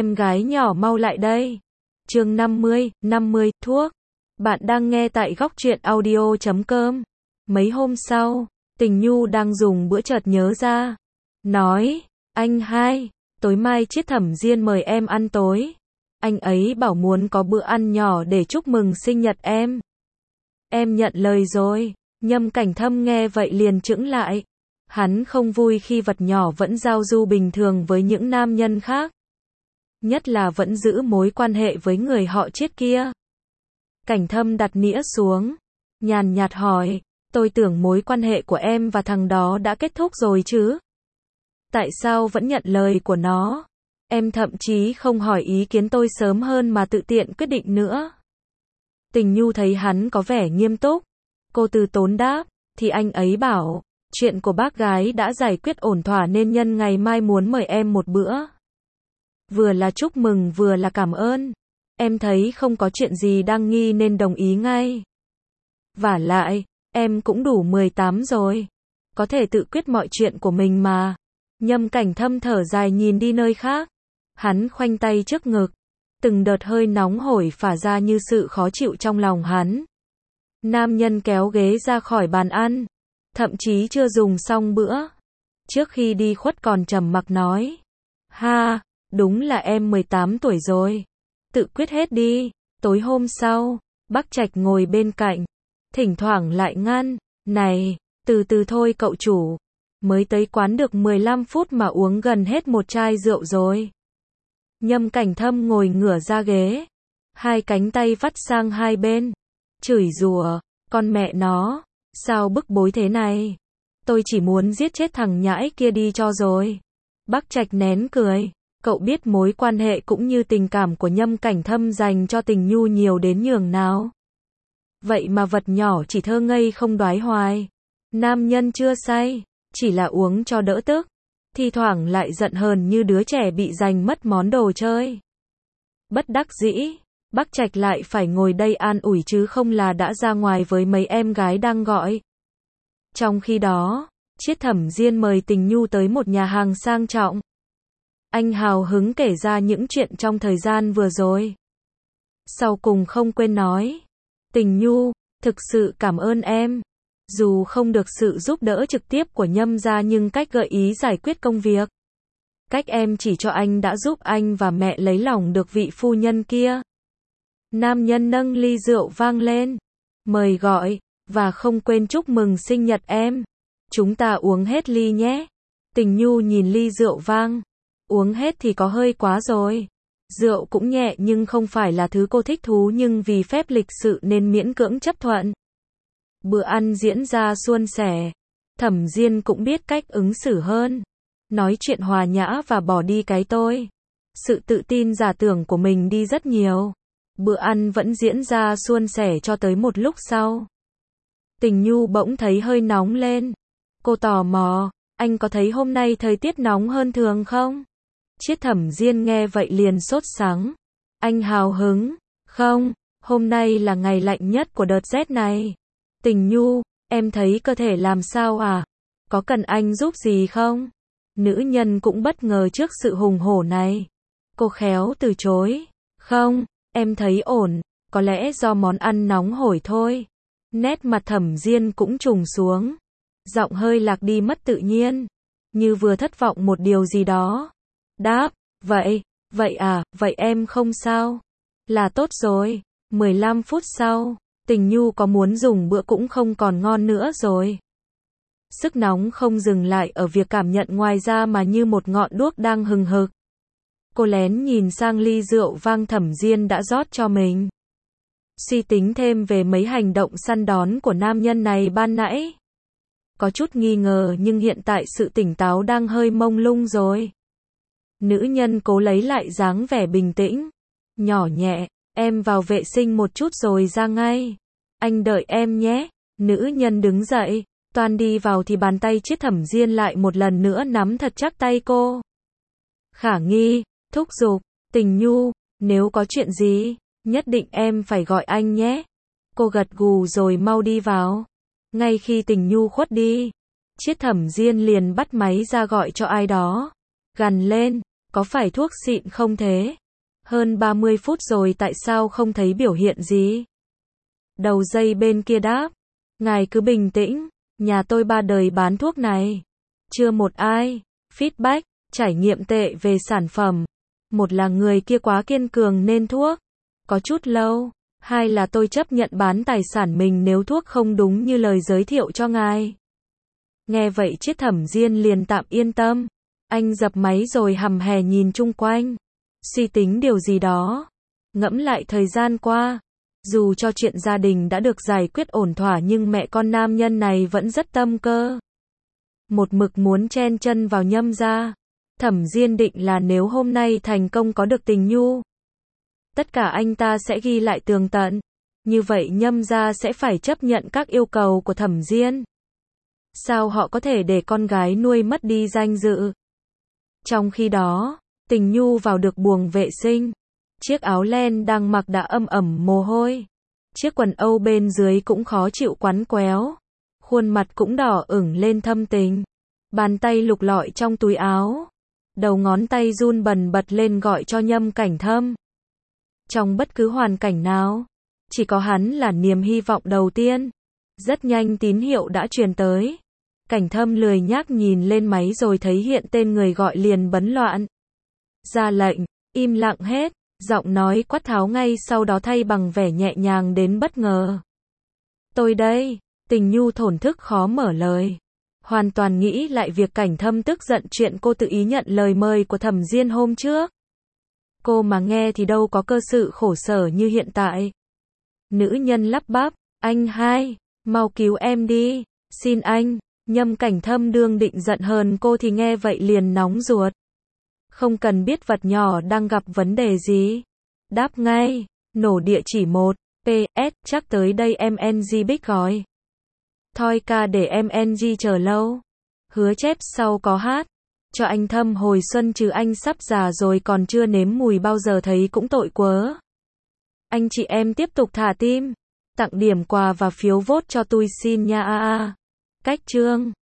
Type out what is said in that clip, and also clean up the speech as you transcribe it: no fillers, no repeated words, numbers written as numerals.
em gái nhỏ mau lại đây. Chương 50, thuốc. Bạn đang nghe tại góc truyện audio.com. Mấy hôm sau, Tình Nhu đang dùng bữa chợt nhớ ra. Nói, anh hai, tối mai Chiết Thẩm Diên mời em ăn tối. Anh ấy bảo muốn có bữa ăn nhỏ để chúc mừng sinh nhật em. Em nhận lời rồi. Nhâm Cảnh Thâm nghe vậy liền chững lại. Hắn không vui khi vật nhỏ vẫn giao du bình thường với những nam nhân khác. Nhất là vẫn giữ mối quan hệ với người họ Chiết kia. Cảnh Thâm đặt nĩa xuống, nhàn nhạt hỏi, tôi tưởng mối quan hệ của em và thằng đó đã kết thúc rồi chứ? Tại sao vẫn nhận lời của nó? Em thậm chí không hỏi ý kiến tôi sớm hơn mà tự tiện quyết định nữa. Tình Nhu thấy hắn có vẻ nghiêm túc. Cô từ tốn đáp, thì anh ấy bảo, chuyện của bác gái đã giải quyết ổn thỏa nên nhân ngày mai muốn mời em một bữa. Vừa là chúc mừng vừa là cảm ơn. Em thấy không có chuyện gì đang nghi nên đồng ý ngay. Vả lại, em cũng đủ 18 rồi. Có thể tự quyết mọi chuyện của mình mà. Nhâm Cảnh Thâm thở dài nhìn đi nơi khác. Hắn khoanh tay trước ngực. Từng đợt hơi nóng hổi phả ra như sự khó chịu trong lòng hắn. Nam nhân kéo ghế ra khỏi bàn ăn. Thậm chí chưa dùng xong bữa. Trước khi đi khuất còn trầm mặc nói. Ha, đúng là em 18 tuổi rồi. Tự quyết hết đi. Tối hôm sau, Bác Trạch ngồi bên cạnh. Thỉnh thoảng lại ngăn. Này, từ từ thôi cậu chủ. Mới tới quán được 15 phút mà uống gần hết một chai rượu rồi. Nhâm Cảnh Thâm ngồi ngửa ra ghế. Hai cánh tay vắt sang hai bên. Chửi rủa, con mẹ nó. Sao bức bối thế này? Tôi chỉ muốn giết chết thằng nhãi kia đi cho rồi. Bác Trạch nén cười. Cậu biết mối quan hệ cũng như tình cảm của Nhâm Cảnh Thâm dành cho Tình Nhu nhiều đến nhường nào. Vậy mà vật nhỏ chỉ thơ ngây không đoái hoài. Nam nhân chưa say, chỉ là uống cho đỡ tức. Thi thoảng lại giận hờn như đứa trẻ bị giành mất món đồ chơi. Bất đắc dĩ, Bác Trạch lại phải ngồi đây an ủi chứ không là đã ra ngoài với mấy em gái đang gọi. Trong khi đó, Chiết Thẩm Diên mời Tình Nhu tới một nhà hàng sang trọng. Anh hào hứng kể ra những chuyện trong thời gian vừa rồi. Sau cùng không quên nói. Tình Nhu, thực sự cảm ơn em. Dù không được sự giúp đỡ trực tiếp của Nhâm gia nhưng cách gợi ý giải quyết công việc. Cách em chỉ cho anh đã giúp anh và mẹ lấy lòng được vị phu nhân kia. Nam nhân nâng ly rượu vang lên. Mời gọi, và không quên chúc mừng sinh nhật em. Chúng ta uống hết ly nhé. Tình Nhu nhìn ly rượu vang. Uống hết thì có hơi quá rồi. Rượu cũng nhẹ nhưng không phải là thứ cô thích thú nhưng vì phép lịch sự nên miễn cưỡng chấp thuận. Bữa ăn diễn ra suôn sẻ. Thẩm Diên cũng biết cách ứng xử hơn. Nói chuyện hòa nhã và bỏ đi cái tôi. Sự tự tin giả tưởng của mình đi rất nhiều. Bữa ăn vẫn diễn ra suôn sẻ cho tới một lúc sau. Tình Nhu bỗng thấy hơi nóng lên. Cô tò mò, anh có thấy hôm nay thời tiết nóng hơn thường không? Chiết Thẩm Diên nghe vậy liền sốt sắng. Anh hào hứng. Không, hôm nay là ngày lạnh nhất của đợt rét này. Tình Nhu, em thấy cơ thể làm sao à? Có cần anh giúp gì không? Nữ nhân cũng bất ngờ trước sự hùng hổ này. Cô khéo từ chối. Không, em thấy ổn, có lẽ do món ăn nóng hổi thôi. Nét mặt Thẩm Diên cũng trùng xuống. Giọng hơi lạc đi mất tự nhiên. Như vừa thất vọng một điều gì đó. Đáp, vậy à, vậy em không sao. Là tốt rồi. 15 phút sau, Tình Nhu có muốn dùng bữa cũng không còn ngon nữa rồi. Sức nóng không dừng lại ở việc cảm nhận ngoài ra mà như một ngọn đuốc đang hừng hực. Cô lén nhìn sang ly rượu vang Thẩm Diên đã rót cho mình. Suy tính thêm về mấy hành động săn đón của nam nhân này ban nãy. Có chút nghi ngờ nhưng hiện tại sự tỉnh táo đang hơi mông lung rồi. Nữ nhân cố lấy lại dáng vẻ bình tĩnh. Nhỏ nhẹ, em vào vệ sinh một chút rồi ra ngay. Anh đợi em nhé. Nữ nhân đứng dậy, toan đi vào thì bàn tay Chiết Thẩm Diên lại một lần nữa nắm thật chắc tay cô. Khả nghi, thúc giục, Tình Nhu, nếu có chuyện gì, nhất định em phải gọi anh nhé. Cô gật gù rồi mau đi vào. Ngay khi Tình Nhu khuất đi, Chiết Thẩm Diên liền bắt máy ra gọi cho ai đó. Gằn lên, có phải thuốc xịn không thế? Hơn 30 phút rồi tại sao không thấy biểu hiện gì? Đầu dây bên kia đáp, ngài cứ bình tĩnh, nhà tôi 3 đời bán thuốc này. Chưa một ai feedback, trải nghiệm tệ về sản phẩm. Một là người kia quá kiên cường nên thuốc có chút lâu. Hai là tôi chấp nhận bán tài sản mình nếu thuốc không đúng như lời giới thiệu cho ngài. Nghe vậy Triết Thẩm Diên liền tạm yên tâm. Anh dập máy rồi hầm hè nhìn chung quanh. Suy tính điều gì đó. Ngẫm lại thời gian qua. Dù cho chuyện gia đình đã được giải quyết ổn thỏa nhưng mẹ con nam nhân này vẫn rất tâm cơ. Một mực muốn chen chân vào Nhâm gia. Thẩm Diên định là nếu hôm nay thành công có được Tình Nhu, tất cả anh ta sẽ ghi lại tường tận. Như vậy Nhâm gia sẽ phải chấp nhận các yêu cầu của Thẩm Diên. Sao họ có thể để con gái nuôi mất đi danh dự? Trong khi đó, Tình Nhu vào được buồng vệ sinh. Chiếc áo len đang mặc đã ẩm mồ hôi. Chiếc quần âu bên dưới cũng khó chịu quắn quéo. Khuôn mặt cũng đỏ ửng lên thâm tình. Bàn tay lục lọi trong túi áo. Đầu ngón tay run bần bật lên gọi cho Nhâm Cảnh Thâm. Trong bất cứ hoàn cảnh nào, chỉ có hắn là niềm hy vọng đầu tiên. Rất nhanh tín hiệu đã truyền tới. Cảnh Thâm lười nhác nhìn lên máy rồi thấy hiện tên người gọi liền bấn loạn. Ra lệnh, im lặng hết, giọng nói quát tháo ngay sau đó thay bằng vẻ nhẹ nhàng đến bất ngờ. Tôi đây, Tình Nhu thổn thức khó mở lời. Hoàn toàn nghĩ lại việc Cảnh Thâm tức giận chuyện cô tự ý nhận lời mời của Thẩm Diên hôm trước. Cô mà nghe thì đâu có cơ sự khổ sở như hiện tại. Nữ nhân lắp bắp, anh hai, mau cứu em đi, xin anh. Nhâm Cảnh Thâm đương định giận hờn cô thì nghe vậy liền nóng ruột. Không cần biết vật nhỏ đang gặp vấn đề gì. Đáp ngay, nổ địa chỉ 1, PS, chắc tới đây MNG Big gọi. Thôi ca để MNG chờ lâu. Hứa chép sau có hát. Cho anh Thâm hồi xuân chứ anh sắp già rồi còn chưa nếm mùi bao giờ thấy cũng tội quớ. Anh chị em tiếp tục thả tim. Tặng điểm quà và phiếu vote cho tôi xin nha. Cách chương